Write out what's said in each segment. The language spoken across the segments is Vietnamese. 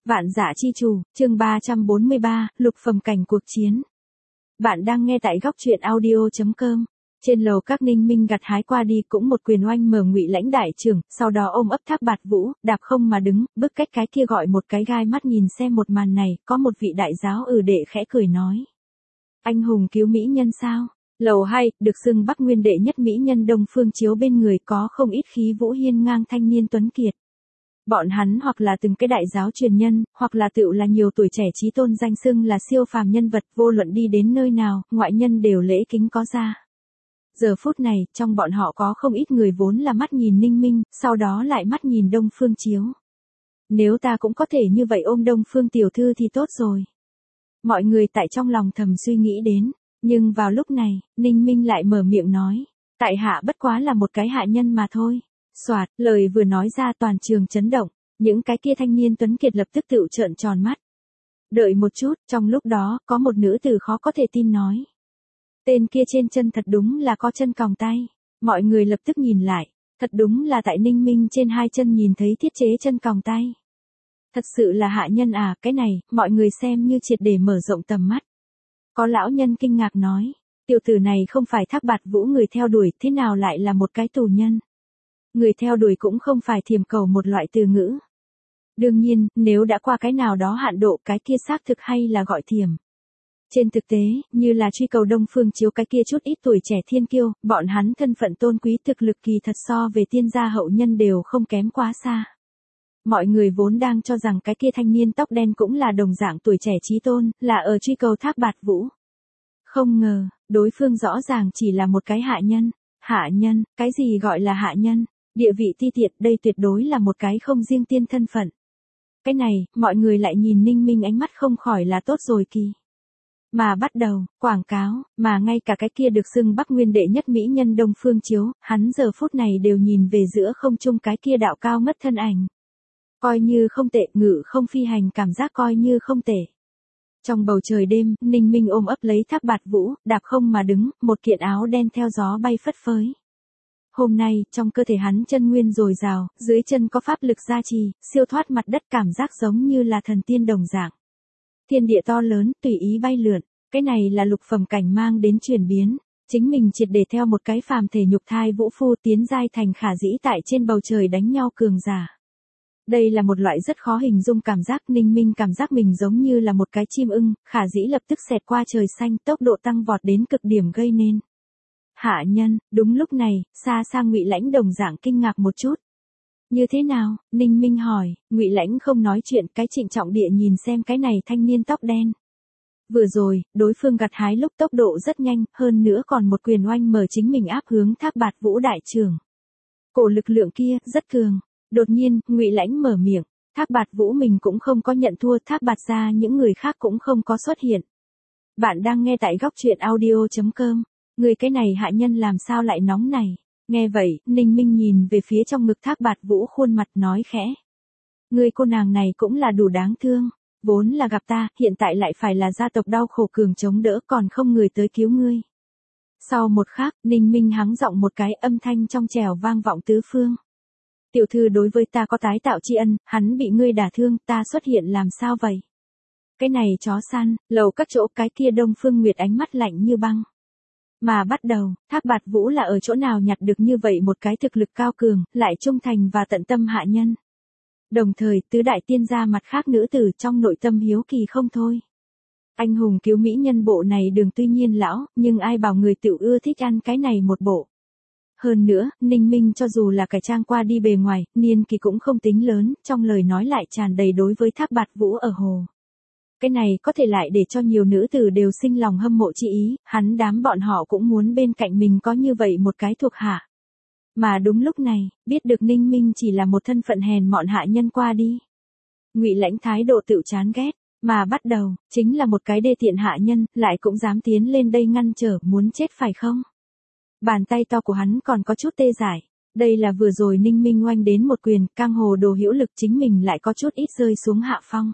Vạn Dã Chi Chủ, chương 343, lục phẩm cảnh cuộc chiến. Bạn đang nghe tại góc truyện audio.com. Trên lầu các Ninh Minh gặt hái qua đi cũng một quyền oanh mở Ngụy Lãnh đại trưởng, sau đó ôm ấp Thác Bạt Vũ, đạp không mà đứng, bước cách cái kia gọi một cái gai mắt nhìn xem một màn này, có một vị đại giáo đệ khẽ cười nói. Anh hùng cứu mỹ nhân sao? Lầu 2, được xưng Bắc Nguyên đệ nhất mỹ nhân Đông Phương Chiếu bên người có không ít khí vũ hiên ngang thanh niên tuấn kiệt. Bọn hắn hoặc là từng cái đại giáo truyền nhân, hoặc là tựu là nhiều tuổi trẻ chí tôn danh xưng là siêu phàm nhân vật, vô luận đi đến nơi nào, ngoại nhân đều lễ kính có ra. Giờ phút này, trong bọn họ có không ít người vốn là mắt nhìn Ninh Minh, sau đó lại mắt nhìn Đông Phương Chiếu. Nếu ta cũng có thể như vậy ôm Đông Phương tiểu thư thì tốt rồi. Mọi người tại trong lòng thầm suy nghĩ đến, nhưng vào lúc này, Ninh Minh lại mở miệng nói, tại hạ bất quá là một cái hạ nhân mà thôi. Soạt, lời vừa nói ra toàn trường chấn động, những cái kia thanh niên tuấn kiệt lập tức tựu trợn tròn mắt. Đợi một chút, trong lúc đó, có một nữ tử khó có thể tin nói. Tên kia trên chân thật đúng là có chân còng tay. Mọi người lập tức nhìn lại, thật đúng là tại Ninh Minh trên hai chân nhìn thấy thiết chế chân còng tay. Thật sự là hạ nhân à, cái này, mọi người xem như triệt để mở rộng tầm mắt. Có lão nhân kinh ngạc nói, tiểu tử này không phải Thác Bạt Vũ người theo đuổi, thế nào lại là một cái tù nhân? Người theo đuổi cũng không phải thiềm cầu một loại từ ngữ. Đương nhiên, nếu đã qua cái nào đó hạn độ cái kia xác thực hay là gọi thiềm. Trên thực tế, như là truy cầu Đông Phương Chiếu cái kia chút ít tuổi trẻ thiên kiêu, bọn hắn thân phận tôn quý thực lực kỳ thật so về tiên gia hậu nhân đều không kém quá xa. Mọi người vốn đang cho rằng cái kia thanh niên tóc đen cũng là đồng dạng tuổi trẻ chí tôn, là ở truy cầu Thác Bạt Vũ. Không ngờ, đối phương rõ ràng chỉ là một cái hạ nhân. Hạ nhân, cái gì gọi là hạ nhân? Địa vị ti tiện, đây tuyệt đối là một cái không riêng tiên thân phận. Cái này, mọi người lại nhìn Ninh Minh ánh mắt không khỏi là tốt rồi kỳ. Mà bắt đầu, quảng cáo, mà ngay cả cái kia được xưng Bắc Nguyên đệ nhất mỹ nhân Đông Phương Chiếu, hắn giờ phút này đều nhìn về giữa không trung cái kia đạo cao mất thân ảnh. Coi như không tệ, ngự không phi hành cảm giác coi như không tệ. Trong bầu trời đêm, Ninh Minh ôm ấp lấy Thác Bạt Vũ, đạp không mà đứng, một kiện áo đen theo gió bay phất phới. Hôm nay, trong cơ thể hắn chân nguyên dồi dào, dưới chân có pháp lực gia trì, siêu thoát mặt đất cảm giác giống như là thần tiên đồng dạng. Thiên địa to lớn, tùy ý bay lượn, cái này là lục phẩm cảnh mang đến chuyển biến, chính mình triệt để theo một cái phàm thể nhục thai vũ phu tiến giai thành khả dĩ tại trên bầu trời đánh nhau cường giả. Đây là một loại rất khó hình dung cảm giác. Ninh Minh cảm giác mình giống như là một cái chim ưng, khả dĩ lập tức xẹt qua trời xanh, tốc độ tăng vọt đến cực điểm gây nên. Hạ nhân, đúng lúc này, xa xa Ngụy Lãnh đồng dạng kinh ngạc một chút. Như thế nào? Ninh Minh hỏi. Ngụy Lãnh không nói chuyện, cái trịnh trọng địa nhìn xem cái này thanh niên tóc đen. Vừa rồi, đối phương gặt hái lúc tốc độ rất nhanh, hơn nữa còn một quyền oanh mở chính mình áp hướng Thác Bạt Vũ đại trưởng. Cổ lực lượng kia, rất cường. Đột nhiên, Ngụy Lãnh mở miệng, Thác Bạt Vũ mình cũng không có nhận thua, Thác Bạt ra những người khác cũng không có xuất hiện. Bạn đang nghe tại góc truyện audio.com. Người cái này hạ nhân làm sao lại nóng này? Nghe vậy, Ninh Minh nhìn về phía trong ngực Thác Bạt Vũ khuôn mặt nói khẽ. Người cô nàng này cũng là đủ đáng thương. Vốn là gặp ta, hiện tại lại phải là gia tộc đau khổ cường chống đỡ còn không người tới cứu ngươi. Sau một khắc, Ninh Minh hắng giọng một cái âm thanh trong trẻo vang vọng tứ phương. Tiểu thư đối với ta có tái tạo tri ân, hắn bị ngươi đả thương, ta xuất hiện làm sao vậy? Cái này chó săn, lầu các chỗ cái kia Đông Phương Nguyệt ánh mắt lạnh như băng. Mà bắt đầu, Thác Bạt Vũ là ở chỗ nào nhặt được như vậy một cái thực lực cao cường, lại trung thành và tận tâm hạ nhân. Đồng thời, tứ đại tiên gia mặt khác nữ tử trong nội tâm hiếu kỳ không thôi. Anh hùng cứu mỹ nhân bộ này đường tuy nhiên lão, nhưng ai bảo người tiểu ưa thích ăn cái này một bộ. Hơn nữa, Ninh Minh cho dù là cải trang qua đi bề ngoài, niên kỳ cũng không tính lớn, trong lời nói lại tràn đầy đối với Thác Bạt Vũ ở hồ. Cái này có thể lại để cho nhiều nữ tử đều sinh lòng hâm mộ chi ý, hắn đám bọn họ cũng muốn bên cạnh mình có như vậy một cái thuộc hạ. Mà đúng lúc này, biết được Ninh Minh chỉ là một thân phận hèn mọn hạ nhân qua đi. Ngụy Lãnh thái độ tự chán ghét, mà bắt đầu, chính là một cái đê tiện hạ nhân, lại cũng dám tiến lên đây ngăn trở, muốn chết phải không? Bàn tay to của hắn còn có chút tê dại. Đây là vừa rồi Ninh Minh oanh đến một quyền, cang hồ đồ hữu lực chính mình lại có chút ít rơi xuống hạ phong.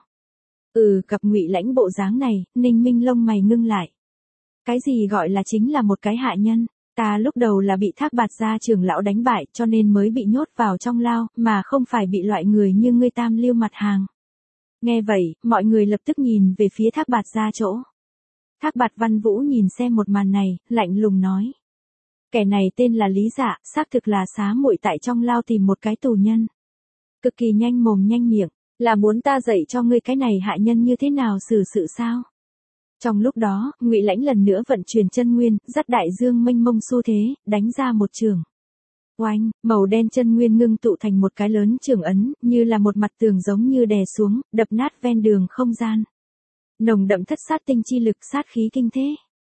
Gặp Ngụy Lãnh bộ dáng này, Ninh Minh lông mày ngưng lại. Cái gì gọi là chính là một cái hạ nhân? Ta lúc đầu là bị Thác Bạt gia trưởng lão đánh bại cho nên mới bị nhốt vào trong lao, mà không phải bị loại người như ngươi tam lưu mặt hàng. Nghe vậy, mọi người lập tức nhìn về phía Thác Bạt gia chỗ. Thác Bạt Văn Vũ nhìn xem một màn này, lạnh lùng nói. Kẻ này tên là Lý Dạ, xác thực là xá muội tại trong lao tìm một cái tù nhân. Cực kỳ nhanh mồm nhanh miệng, là muốn ta dạy cho ngươi cái này hạ nhân như thế nào xử sự sao? Trong lúc đó, Ngụy Lãnh lần nữa vận chuyển chân nguyên, dắt đại dương mênh mông xu thế, đánh ra một trường. Oanh, màu đen chân nguyên ngưng tụ thành một cái lớn trường ấn, như là một mặt tường giống như đè xuống, đập nát ven đường không gian. Nồng đậm thất sát tinh chi lực sát khí kinh thế.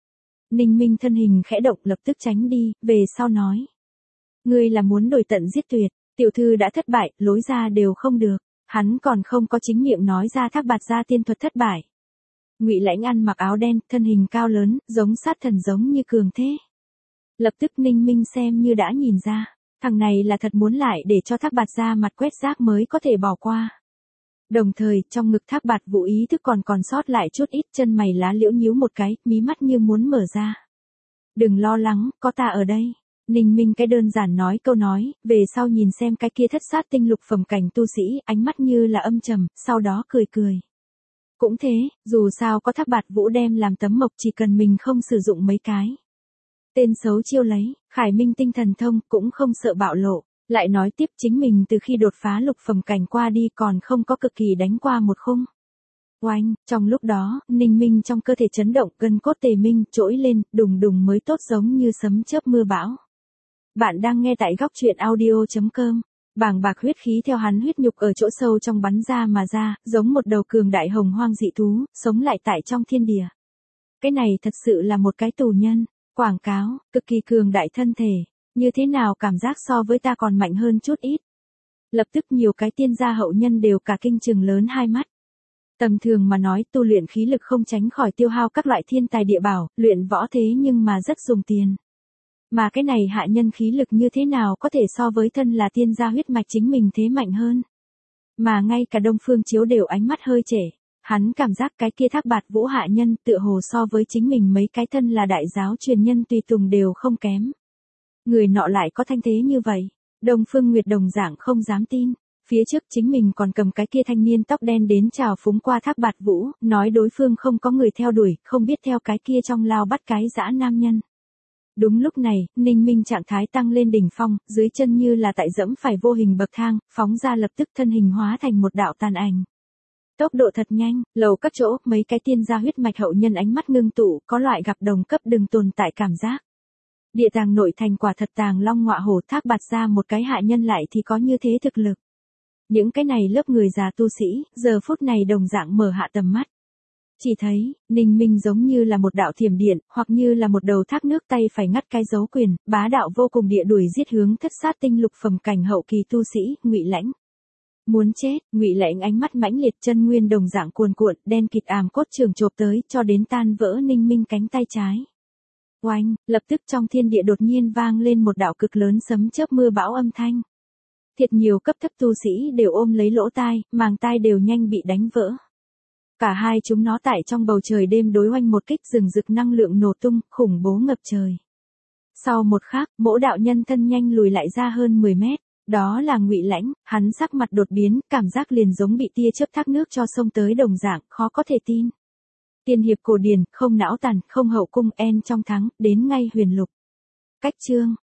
Ninh Minh thân hình khẽ động lập tức tránh đi, về sau nói. Ngươi là muốn đổi tận giết tuyệt, tiểu thư đã thất bại, lối ra đều không được. Hắn còn không có chính miệng nói ra Thác Bạt gia tiên thuật thất bại. Ngụy Lãnh ăn mặc áo đen, thân hình cao lớn, giống sát thần giống như cường thế. Lập tức Ninh Minh xem như đã nhìn ra, thằng này là thật muốn lại để cho Thác Bạt gia mặt quét rác mới có thể bỏ qua. Đồng thời, trong ngực Thác Bạt Vũ ý thức còn sót lại chút ít, chân mày lá liễu nhíu một cái, mí mắt như muốn mở ra. Đừng lo lắng, có ta ở đây. Ninh Minh cái đơn giản nói câu nói, về sau nhìn xem cái kia thất sát tinh lục phẩm cảnh tu sĩ, ánh mắt như là âm trầm, sau đó cười cười. Cũng thế, dù sao có Thác Bạt Vũ đem làm tấm mộc, chỉ cần mình không sử dụng mấy cái tên xấu chiêu lấy, Khải Minh tinh thần thông cũng không sợ bạo lộ. Lại nói tiếp chính mình từ khi đột phá lục phẩm cảnh qua đi còn không có cực kỳ đánh qua một khung. Oanh, trong lúc đó, Ninh Minh trong cơ thể chấn động, gân cốt tề minh, trỗi lên, đùng đùng mới tốt giống như sấm chớp mưa bão. Bạn đang nghe tại góc truyện audio.com. Bàng bạc huyết khí theo hắn huyết nhục ở chỗ sâu trong bắn ra mà ra, giống một đầu cường đại hồng hoang dị thú, sống lại tại trong thiên địa. Cái này thật sự là một cái tù nhân. Quảng cáo, cực kỳ cường đại thân thể. Như thế nào cảm giác so với ta còn mạnh hơn chút ít. Lập tức nhiều cái tiên gia hậu nhân đều cả kinh trừng lớn hai mắt. Tầm thường mà nói tu luyện khí lực không tránh khỏi tiêu hao các loại thiên tài địa bảo, luyện võ thế nhưng mà rất dùng tiền. Mà cái này hạ nhân khí lực như thế nào có thể so với thân là tiên gia huyết mạch chính mình thế mạnh hơn. Mà ngay cả Đông Phương Chiếu đều ánh mắt hơi trễ. Hắn cảm giác cái kia Thác Bạt Vũ hạ nhân tựa hồ so với chính mình mấy cái thân là đại giáo truyền nhân tùy tùng đều không kém. Người nọ lại có thanh thế như vậy. Đông Phương Nguyệt đồng dạng không dám tin. Phía trước chính mình còn cầm cái kia thanh niên tóc đen đến chào phúng qua Thác Bạt Vũ, nói đối phương không có người theo đuổi, không biết theo cái kia trong lao bắt cái dã nam nhân. Đúng lúc này, Ninh Minh trạng thái tăng lên đỉnh phong, dưới chân như là tại dẫm phải vô hình bậc thang, phóng ra lập tức thân hình hóa thành một đạo tàn ảnh. Tốc độ thật nhanh, lầu các chỗ, mấy cái tiên gia huyết mạch hậu nhân ánh mắt ngưng tụ, có loại gặp đồng cấp đừng tồn tại cảm giác. Địa tàng nội thành quả thật tàng long ngọa hổ, Thác Bạt ra một cái hạ nhân lại thì có như thế thực lực. Những cái này lớp người già tu sĩ, giờ phút này đồng dạng mở hạ tầm mắt. Chỉ thấy, Ninh Minh giống như là một đạo thiểm điện, hoặc như là một đầu thác nước tay phải ngắt cái dấu quyền, bá đạo vô cùng địa đuổi giết hướng thất sát tinh lục phẩm cảnh hậu kỳ tu sĩ, Ngụy Lãnh. Muốn chết, Ngụy Lãnh ánh mắt mãnh liệt, chân nguyên đồng dạng cuồn cuộn, đen kịt àm cốt trường chộp tới, cho đến tan vỡ Ninh Minh cánh tay trái. Oanh, lập tức trong thiên địa đột nhiên vang lên một đạo cực lớn sấm chớp mưa bão âm thanh. Thiệt nhiều cấp thấp tu sĩ đều ôm lấy lỗ tai, màng tai đều nhanh bị đánh vỡ. Cả hai chúng nó tại trong bầu trời đêm đối oanh một kích, rừng rực năng lượng nổ tung, khủng bố ngập trời. Sau một khắc, Mỗ đạo nhân thân nhanh lùi lại ra hơn 10 mét. Đó là Ngụy Lãnh, hắn sắc mặt đột biến, cảm giác liền giống bị tia chớp thác nước cho sông tới đồng dạng, khó có thể tin. Tiên hiệp cổ điển, không não tàn, không hậu cung, en trong thắng, đến ngay huyền lục. Cách chương.